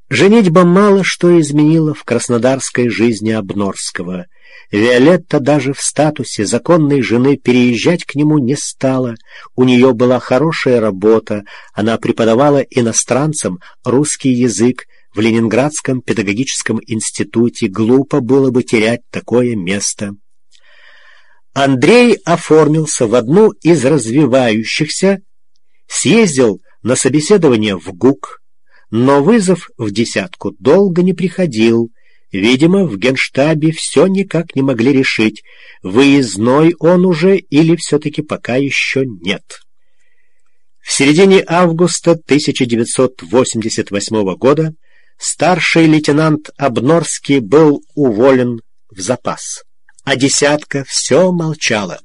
Женитьба мало что изменила в краснодарской жизни Обнорского. Виолетта даже в статусе законной жены переезжать к нему не стала. У нее была хорошая работа, она преподавала иностранцам русский язык в Ленинградском педагогическом институте. Глупо было бы терять такое место. Андрей оформился в одну из развивающихся, съездил на собеседование в ГУК, но вызов в десятку долго не приходил. Видимо, в Генштабе все никак не могли решить, выездной он уже или все-таки пока еще нет. В середине августа 1988 года старший лейтенант Обнорский был уволен в запас, а десятка все молчала.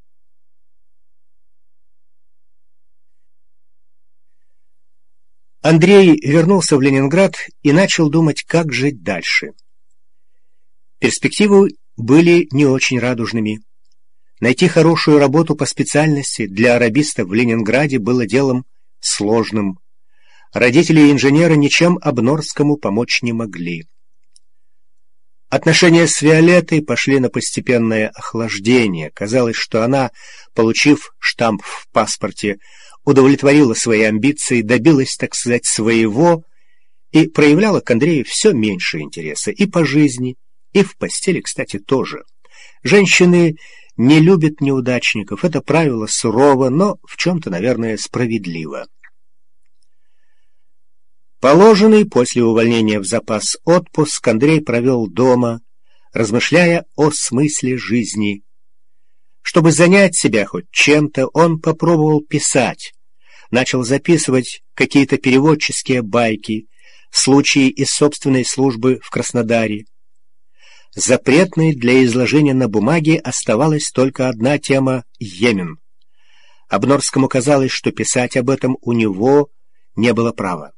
Андрей вернулся в Ленинград и начал думать, как жить дальше. Перспективы были не очень радужными. Найти хорошую работу по специальности для арабиста в Ленинграде было делом сложным. Родители и инженеры ничем Обнорскому помочь не могли. Отношения с Виолеттой пошли на постепенное охлаждение. Казалось, что она, получив штамп в паспорте, удовлетворила свои амбиции, добилась, так сказать, своего и проявляла к Андрею все меньше интереса и по жизни, и в постели, кстати, тоже. Женщины не любят неудачников, это правило сурово, но в чем-то, наверное, справедливо. Положенный после увольнения в запас отпуск Андрей провел дома, размышляя о смысле жизни. Чтобы занять себя хоть чем-то, он попробовал писать, начал записывать какие-то переводческие байки, случаи из собственной службы в Краснодаре. Запретной для изложения на бумаге оставалась только одна тема — Йемен. Обнорскому казалось, что писать об этом у него не было права.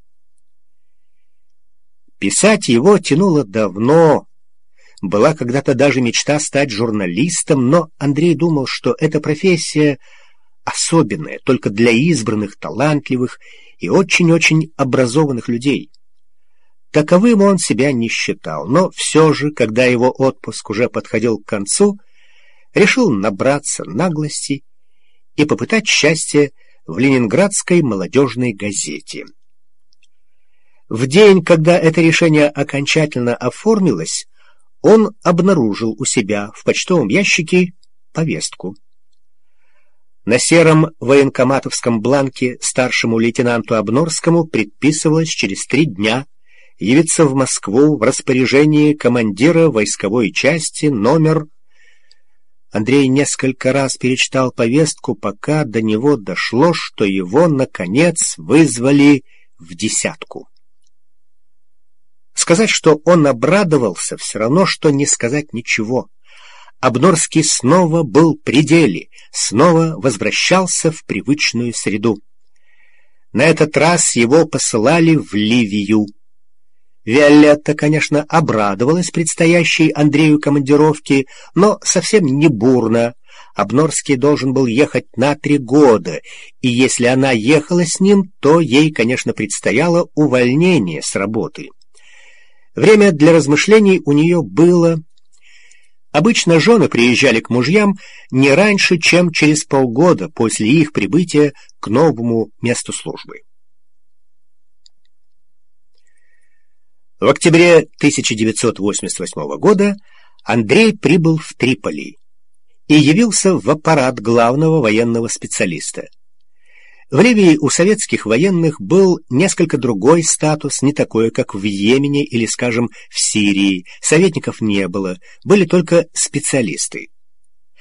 Писать его тянуло давно. Была когда-то даже мечта стать журналистом, но Андрей думал, что эта профессия особенная, только для избранных, талантливых и очень-очень образованных людей. Таковым он себя не считал, но все же, когда его отпуск уже подходил к концу, решил набраться наглости и попытать счастье в Ленинградской молодежной газете. В день, когда это решение окончательно оформилось, он обнаружил у себя в почтовом ящике повестку. На сером военкоматовском бланке старшему лейтенанту Обнорскому предписывалось через 3 дня явиться в Москву в распоряжении командира войсковой части номер... Андрей несколько раз перечитал повестку, пока до него дошло, что его, наконец, вызвали в десятку. Сказать, что он обрадовался, все равно, что не сказать ничего. Обнорский снова был при деле, снова возвращался в привычную среду. На этот раз его посылали в Ливию. Виолетта, конечно, обрадовалась предстоящей Андрею командировке, но совсем не бурно. Обнорский должен был ехать на 3 года, и если она ехала с ним, то ей, конечно, предстояло увольнение с работы. Время для размышлений у нее было. Обычно жены приезжали к мужьям не раньше, чем через полгода после их прибытия к новому месту службы. В октябре 1988 года Андрей прибыл в Триполи и явился в аппарат главного военного специалиста. В Ливии у советских военных был несколько другой статус, не такой, как в Йемене или, скажем, в Сирии. Советников не было, были только специалисты.